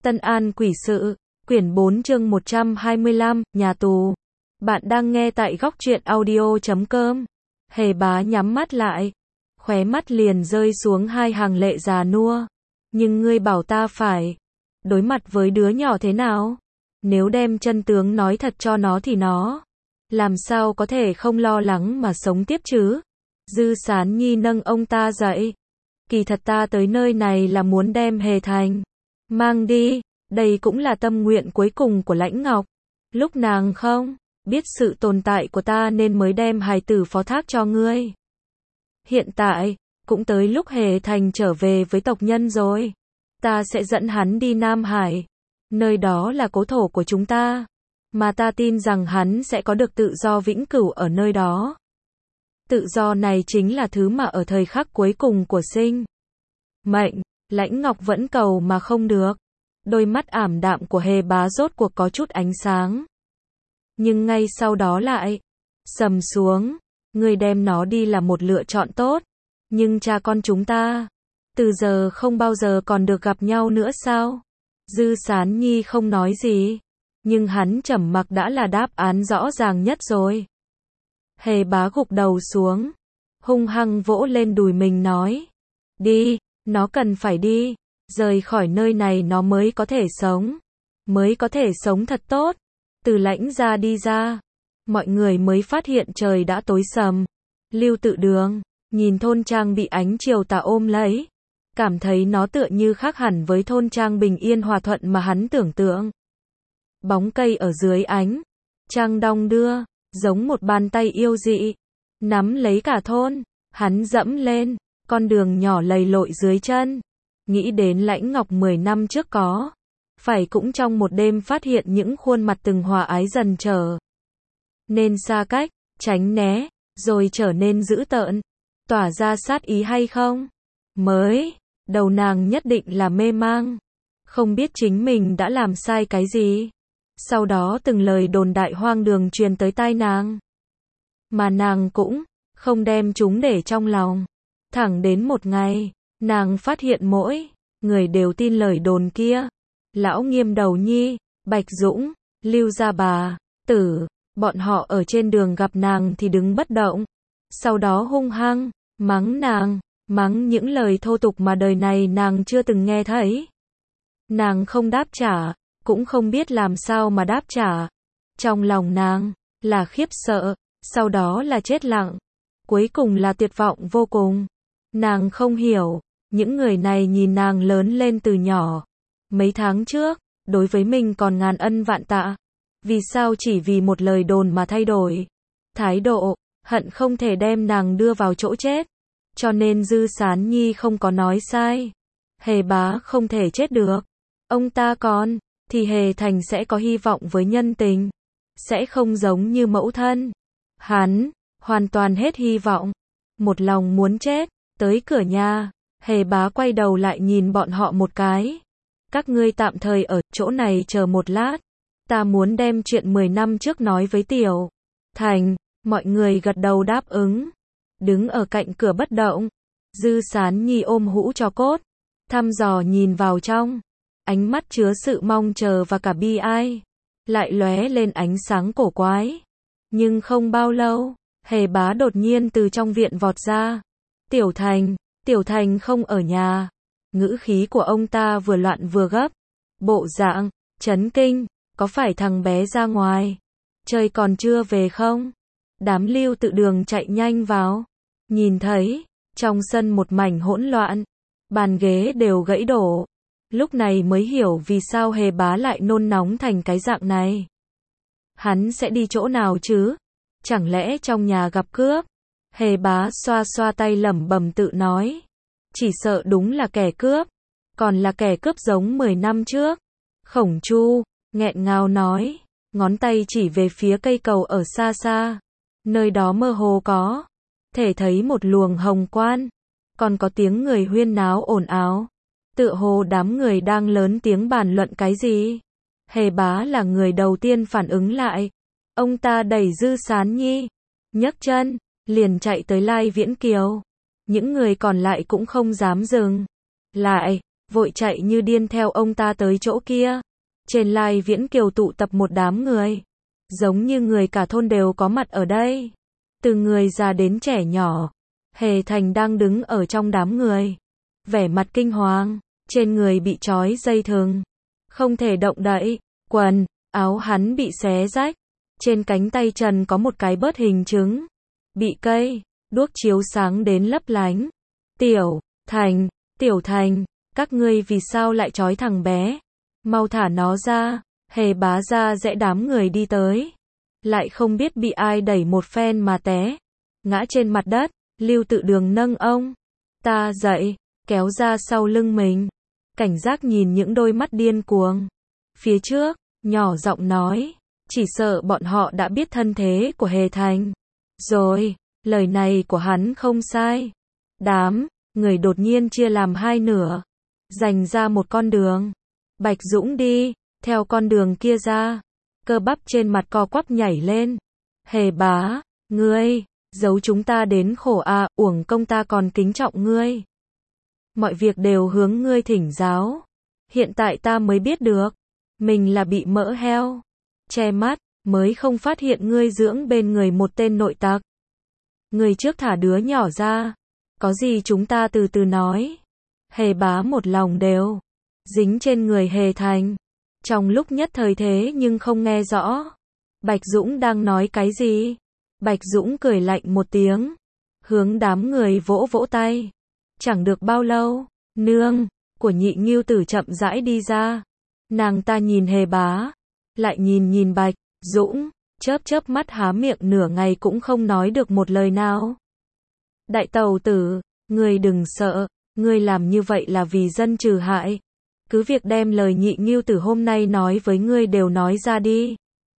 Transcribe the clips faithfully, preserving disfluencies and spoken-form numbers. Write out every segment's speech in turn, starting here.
Tân An Quỷ Sự, quyển bốn chương một trăm hai mươi lăm, nhà tù. Bạn đang nghe tại góc truyện audio chấm com. Hề Bá nhắm mắt lại, khóe mắt liền rơi xuống hai hàng lệ già nua. Nhưng ngươi bảo ta phải đối mặt với đứa nhỏ thế nào? Nếu đem chân tướng nói thật cho nó thì nó làm sao có thể không lo lắng mà sống tiếp chứ? Dư Sán Nhi nâng ông ta dậy. Kỳ thật ta tới nơi này là muốn đem Hề Thành mang đi, đây cũng là tâm nguyện cuối cùng của Lãnh Ngọc. Lúc nàng không biết sự tồn tại của ta nên mới đem hài tử phó thác cho ngươi. Hiện tại, cũng tới lúc Hề Thành trở về với tộc nhân rồi. Ta sẽ dẫn hắn đi Nam Hải. Nơi đó là cố thổ của chúng ta. Mà ta tin rằng hắn sẽ có được tự do vĩnh cửu ở nơi đó. Tự do này chính là thứ mà ở thời khắc cuối cùng của sinh mệnh, Lãnh Ngọc vẫn cầu mà không được. Đôi mắt ảm đạm của Hề Bá rốt cuộc có chút ánh sáng. Nhưng ngay sau đó lại sầm xuống. Người đem nó đi là một lựa chọn tốt. Nhưng cha con chúng ta từ giờ không bao giờ còn được gặp nhau nữa sao? Dư Sán Nhi không nói gì. Nhưng hắn trầm mặc đã là đáp án rõ ràng nhất rồi. Hề Bá gục đầu xuống, hung hăng vỗ lên đùi mình nói. Đi, nó cần phải đi. Rời khỏi nơi này nó mới có thể sống. Mới có thể sống thật tốt. Từ Lãnh gia đi ra, mọi người mới phát hiện trời đã tối sầm. Lưu Tự Đường nhìn thôn trang bị ánh chiều tà ôm lấy, cảm thấy nó tựa như khác hẳn với thôn trang bình yên hòa thuận mà hắn tưởng tượng. Bóng cây ở dưới ánh trăng đong đưa, giống một bàn tay yêu dị, nắm lấy cả thôn. Hắn dẫm lên con đường nhỏ lầy lội dưới chân, nghĩ đến Lãnh Ngọc mười năm trước có phải cũng trong một đêm phát hiện những khuôn mặt từng hòa ái dần trở nên xa cách, tránh né, rồi trở nên dữ tợn, tỏa ra sát ý hay không? Mới đầu nàng nhất định là mê mang, không biết chính mình đã làm sai cái gì. Sau đó từng lời đồn đại hoang đường truyền tới tai nàng, mà nàng cũng không đem chúng để trong lòng. Thẳng đến một ngày, nàng phát hiện mỗi người đều tin lời đồn kia. Lão Nghiêm Đầu Nhi, Bạch Dũng, Lưu Gia Bà Tử, bọn họ ở trên đường gặp nàng thì đứng bất động. Sau đó hung hăng mắng nàng, mắng những lời thô tục mà đời này nàng chưa từng nghe thấy. Nàng không đáp trả, cũng không biết làm sao mà đáp trả. Trong lòng nàng là khiếp sợ, sau đó là chết lặng, cuối cùng là tuyệt vọng vô cùng. Nàng không hiểu, những người này nhìn nàng lớn lên từ nhỏ. Mấy tháng trước, đối với mình còn ngàn ân vạn tạ. Vì sao chỉ vì một lời đồn mà thay đổi thái độ, hận không thể đem nàng đưa vào chỗ chết. Cho nên Dư Sán Nhi không có nói sai. Hề Bá không thể chết được. Ông ta còn thì Hề Thành sẽ có hy vọng với nhân tình. Sẽ không giống như mẫu thân. Hắn hoàn toàn hết hy vọng. Một lòng muốn chết. Tới cửa nhà, Hề Bá quay đầu lại nhìn bọn họ một cái. Các ngươi tạm thời ở chỗ này chờ một lát. Ta muốn đem chuyện mười năm trước nói với Tiểu Thành. Mọi người gật đầu đáp ứng. Đứng ở cạnh cửa bất động. Dư Sán Nhi ôm hũ tro cốt, thăm dò nhìn vào trong. Ánh mắt chứa sự mong chờ và cả bi ai. Lại lóe lên ánh sáng cổ quái. Nhưng không bao lâu, Hề Bá đột nhiên từ trong viện vọt ra. Tiểu Thành, Tiểu Thành không ở nhà. Ngữ khí của ông ta vừa loạn vừa gấp. Bộ dạng chấn kinh, có phải thằng bé ra ngoài chơi còn chưa về không? Đám Lưu Tự Đường chạy nhanh vào, nhìn thấy trong sân một mảnh hỗn loạn, bàn ghế đều gãy đổ. Lúc này mới hiểu vì sao Hề Bá lại nôn nóng thành cái dạng này. Hắn sẽ đi chỗ nào chứ? Chẳng lẽ trong nhà gặp cướp? Hề Bá xoa xoa tay lẩm bẩm tự nói. Chỉ sợ đúng là kẻ cướp. Còn là kẻ cướp giống mười năm trước. Khổng Chu nghẹn ngào nói, ngón tay chỉ về phía cây cầu ở xa xa. Nơi đó mơ hồ có thể thấy một luồng hồng quang. Còn có tiếng người huyên náo ồn ào. Tựa hồ đám người đang lớn tiếng bàn luận cái gì. Hề Bá là người đầu tiên phản ứng lại. Ông ta đẩy Dư Sán Nhi, nhấc chân, liền chạy tới Lai Viễn Kiều. Những người còn lại cũng không dám dừng lại. vội chạy như điên theo ông ta tới chỗ kia. Trên Lai Viễn Kiều tụ tập một đám người, giống như người cả thôn đều có mặt ở đây. Từ người già đến trẻ nhỏ, Hề Thành đang đứng ở trong đám người, vẻ mặt kinh hoàng, trên người bị trói dây thừng, không thể động đậy, quần, áo hắn bị xé rách, trên cánh tay trần có một cái bớt hình trứng, bị cây, đuốc chiếu sáng đến lấp lánh. Tiểu Thành, Tiểu Thành, các ngươi vì sao lại trói thằng bé? Mau thả nó ra. Hề Bá ra rẽ đám người đi tới, lại không biết bị ai đẩy một phen mà té, ngã trên mặt đất. Lưu Tự Đường nâng ông ta dậy, kéo ra sau lưng mình, cảnh giác nhìn những đôi mắt điên cuồng phía trước, nhỏ giọng nói, chỉ sợ bọn họ đã biết thân thế của Hề Thành rồi. Lời này của hắn không sai. Đám người đột nhiên chia làm hai nửa, dành ra một con đường. Bạch Dũng đi theo con đường kia ra, cơ bắp trên mặt co quắp nhảy lên. Hề Bá, ngươi giấu chúng ta đến khổ à, uổng công ta còn kính trọng ngươi. Mọi việc đều hướng ngươi thỉnh giáo. Hiện tại ta mới biết được, mình là bị mỡ heo che mắt, mới không phát hiện ngươi dưỡng bên người một tên nội tặc. Ngươi trước thả đứa nhỏ ra, có gì chúng ta từ từ nói. Hề Bá một lòng đều dính trên người Hề Thành, trong lúc nhất thời thế nhưng không nghe rõ Bạch Dũng đang nói cái gì. Bạch Dũng cười lạnh một tiếng, hướng đám người vỗ vỗ tay. Chẳng được bao lâu, nương của Nhị Ngưu Tử chậm rãi đi ra. Nàng ta nhìn Hề Bá, lại nhìn nhìn Bạch Dũng, chớp chớp mắt há miệng nửa ngày cũng không nói được một lời nào. Đại tàu tử, ngươi đừng sợ, ngươi làm như vậy là vì dân trừ hại. Cứ việc đem lời Nhị Ngưu Tử hôm nay nói với ngươi đều nói ra đi.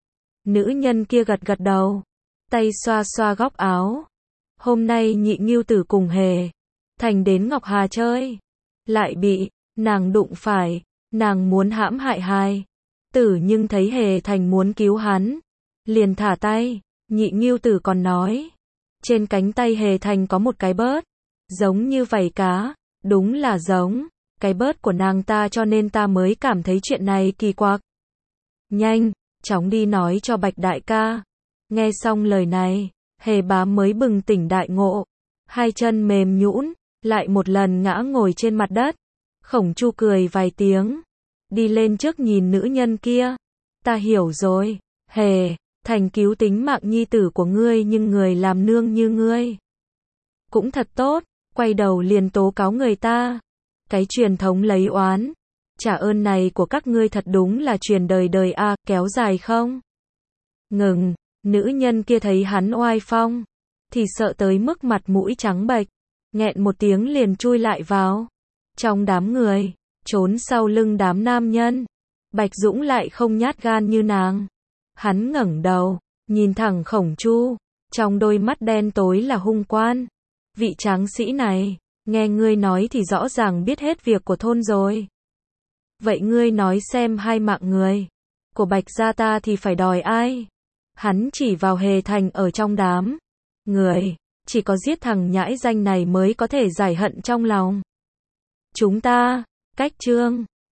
Nữ nhân kia gật gật đầu, tay xoa xoa góc áo. Hôm nay Nhị Ngưu Tử cùng Hề Thành đến Ngọc Hà chơi, lại bị nàng đụng phải. Nàng muốn hãm hại Hai Tử nhưng thấy Hề Thành muốn cứu hắn, liền thả tay. Nhị Ngưu Tử còn nói, trên cánh tay Hề Thành có một cái bớt, giống như vảy cá. Đúng là giống cái bớt của nàng ta, cho nên ta mới cảm thấy chuyện này kỳ quặc. Nhanh chóng đi nói cho Bạch đại ca. Nghe xong lời này, Hề Bá mới bừng tỉnh đại ngộ, hai chân mềm nhũn, lại một lần ngã ngồi trên mặt đất. Khổng Chu cười vài tiếng, đi lên trước nhìn nữ nhân kia. Ta hiểu rồi, Hề Thành cứu tính mạng nhi tử của ngươi, nhưng người làm nương như ngươi cũng thật tốt, quay đầu liền tố cáo người ta. Cái truyền thống lấy oán trả ơn này của các ngươi thật đúng là truyền đời đời a, à, kéo dài không? Ngừng. Nữ nhân kia thấy hắn oai phong, thì sợ tới mức mặt mũi trắng bệch, nghẹn một tiếng liền chui lại vào trong đám người, trốn sau lưng đám nam nhân. Bạch Dũng lại không nhát gan như nàng. Hắn ngẩng đầu, nhìn thẳng Khổng Chu, trong đôi mắt đen tối là hung quan. Vị tráng sĩ này, nghe ngươi nói thì rõ ràng biết hết việc của thôn rồi. Vậy ngươi nói xem, hai mạng người của Bạch gia ta thì phải đòi ai? Hắn chỉ vào Hề Thành ở trong đám người, chỉ có giết thằng nhãi danh này mới có thể giải hận trong lòng chúng ta. Cách chương